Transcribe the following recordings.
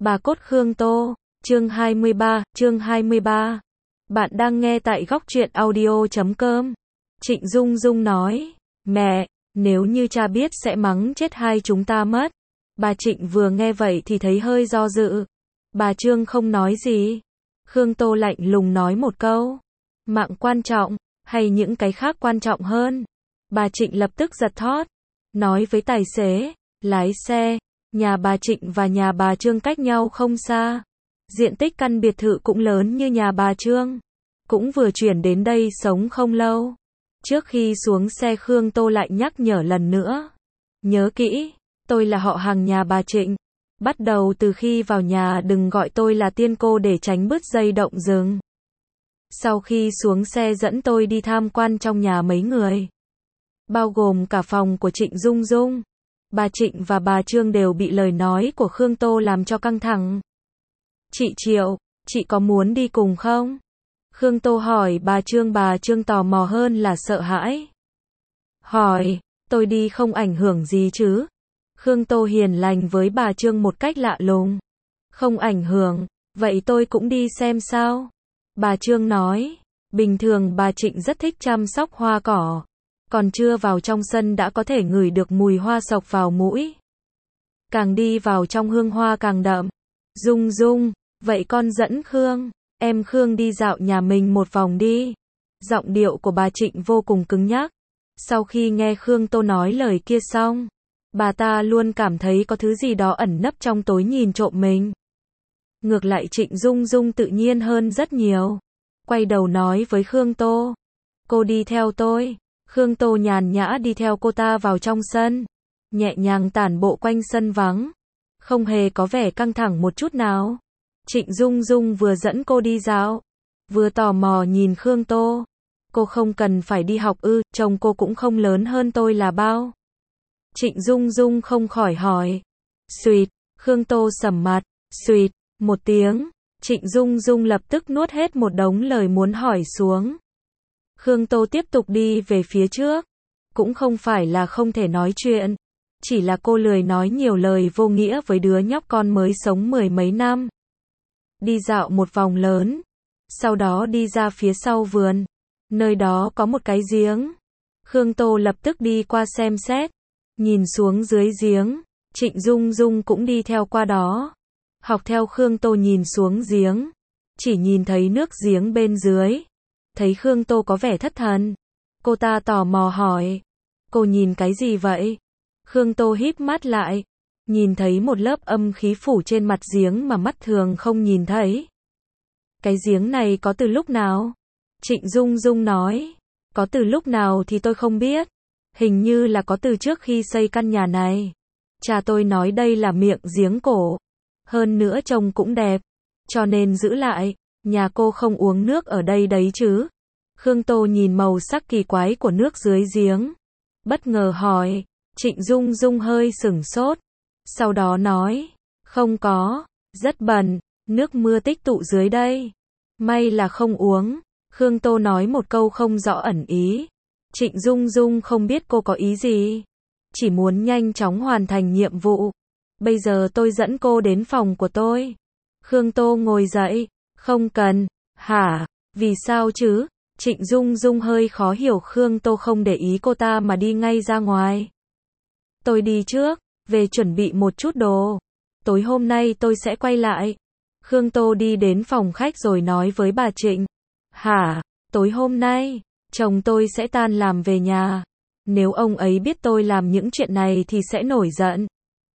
Bà cốt Khương Tô, chương 23. Bạn đang nghe tại góc truyện audio.com. Trịnh Dung Dung nói, mẹ, nếu như cha biết sẽ mắng chết hai chúng ta mất. Bà Trịnh vừa nghe vậy thì thấy hơi do dự. Bà Trương không nói gì. Khương Tô lạnh lùng nói một câu, mạng quan trọng, hay những cái khác quan trọng hơn? Bà Trịnh lập tức giật thót, nói với tài xế, lái xe, nhà bà Trịnh và nhà bà Trương cách nhau không xa. Diện tích căn biệt thự cũng lớn như nhà bà Trương. Cũng vừa chuyển đến đây sống không lâu. Trước khi xuống xe Khương Tô lại nhắc nhở lần nữa. Nhớ kỹ, tôi là họ hàng nhà bà Trịnh. Bắt đầu từ khi vào nhà đừng gọi tôi là tiên cô để tránh bứt dây động rừng. Sau khi xuống xe dẫn tôi đi tham quan trong nhà mấy người. Bao gồm cả phòng của Trịnh Dung Dung. Bà Trịnh và bà Trương đều bị lời nói của Khương Tô làm cho căng thẳng. Chị Triệu, chị có muốn đi cùng không? Khương Tô hỏi bà Trương tò mò hơn là sợ hãi. Hỏi, tôi đi không ảnh hưởng gì chứ? Khương Tô hiền lành với bà Trương một cách lạ lùng. Không ảnh hưởng, vậy tôi cũng đi xem sao? Bà Trương nói, bình thường bà Trịnh rất thích chăm sóc hoa cỏ. Còn chưa vào trong sân đã có thể ngửi được mùi hoa sộc vào mũi. Càng đi vào trong hương hoa càng đậm. Dung Dung, vậy con dẫn Khương, em Khương đi dạo nhà mình một vòng đi. Giọng điệu của bà Trịnh vô cùng cứng nhắc. Sau khi nghe Khương Tô nói lời kia xong, bà ta luôn cảm thấy có thứ gì đó ẩn nấp trong tối nhìn trộm mình. Ngược lại Trịnh Dung Dung tự nhiên hơn rất nhiều. Quay đầu nói với Khương Tô, cô đi theo tôi. Khương Tô nhàn nhã đi theo cô ta vào trong sân, nhẹ nhàng tản bộ quanh sân vắng, không hề có vẻ căng thẳng một chút nào. Trịnh Dung Dung vừa dẫn cô đi dạo, vừa tò mò nhìn Khương Tô. Cô không cần phải đi học ư, chồng cô cũng không lớn hơn tôi là bao. Trịnh Dung Dung không khỏi hỏi. Xuyệt, Khương Tô sầm mặt, xuyệt, một tiếng, Trịnh Dung Dung lập tức nuốt hết một đống lời muốn hỏi xuống. Khương Tô tiếp tục đi về phía trước. Cũng không phải là không thể nói chuyện. Chỉ là cô lười nói nhiều lời vô nghĩa với đứa nhóc con mới sống mười mấy năm. Đi dạo một vòng lớn. Sau đó đi ra phía sau vườn. Nơi đó có một cái giếng. Khương Tô lập tức đi qua xem xét. Nhìn xuống dưới giếng. Trịnh Dung Dung cũng đi theo qua đó. Học theo Khương Tô nhìn xuống giếng. Chỉ nhìn thấy nước giếng bên dưới. Thấy Khương Tô có vẻ thất thần. Cô ta tò mò hỏi. Cô nhìn cái gì vậy? Khương Tô híp mắt lại. Nhìn thấy một lớp âm khí phủ trên mặt giếng mà mắt thường không nhìn thấy. Cái giếng này có từ lúc nào? Trịnh Dung Dung nói. Có từ lúc nào thì tôi không biết. Hình như là có từ trước khi xây căn nhà này. Cha tôi nói đây là miệng giếng cổ. Hơn nữa trông cũng đẹp. Cho nên giữ lại. Nhà cô không uống nước ở đây đấy chứ? Khương Tô nhìn màu sắc kỳ quái của nước dưới giếng. Bất ngờ hỏi. Trịnh Dung Dung hơi sửng sốt. Sau đó nói. Không có. Rất bẩn. Nước mưa tích tụ dưới đây. May là không uống. Khương Tô nói một câu không rõ ẩn ý. Trịnh Dung Dung không biết cô có ý gì. Chỉ muốn nhanh chóng hoàn thành nhiệm vụ. Bây giờ tôi dẫn cô đến phòng của tôi. Khương Tô ngồi dậy. Không cần. Hả? Vì sao chứ? Trịnh Dung Dung hơi khó hiểu Khương Tô không để ý cô ta mà đi ngay ra ngoài. Tôi đi trước, về chuẩn bị một chút đồ. Tối hôm nay tôi sẽ quay lại. Khương Tô đi đến phòng khách rồi nói với bà Trịnh. Hả? Tối hôm nay, chồng tôi sẽ tan làm về nhà. Nếu ông ấy biết tôi làm những chuyện này thì sẽ nổi giận.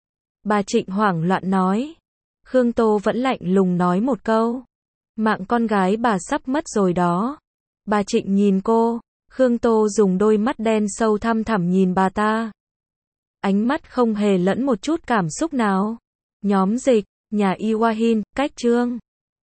Bà Trịnh hoảng loạn nói. Khương Tô vẫn lạnh lùng nói một câu. Mạng con gái bà sắp mất rồi đó. Bà Trịnh nhìn cô. Khương Tô dùng đôi mắt đen sâu thăm thẳm nhìn bà ta. Ánh mắt không hề lẫn một chút cảm xúc nào. Nhóm dịch, nhà Iwahin, cách Trương.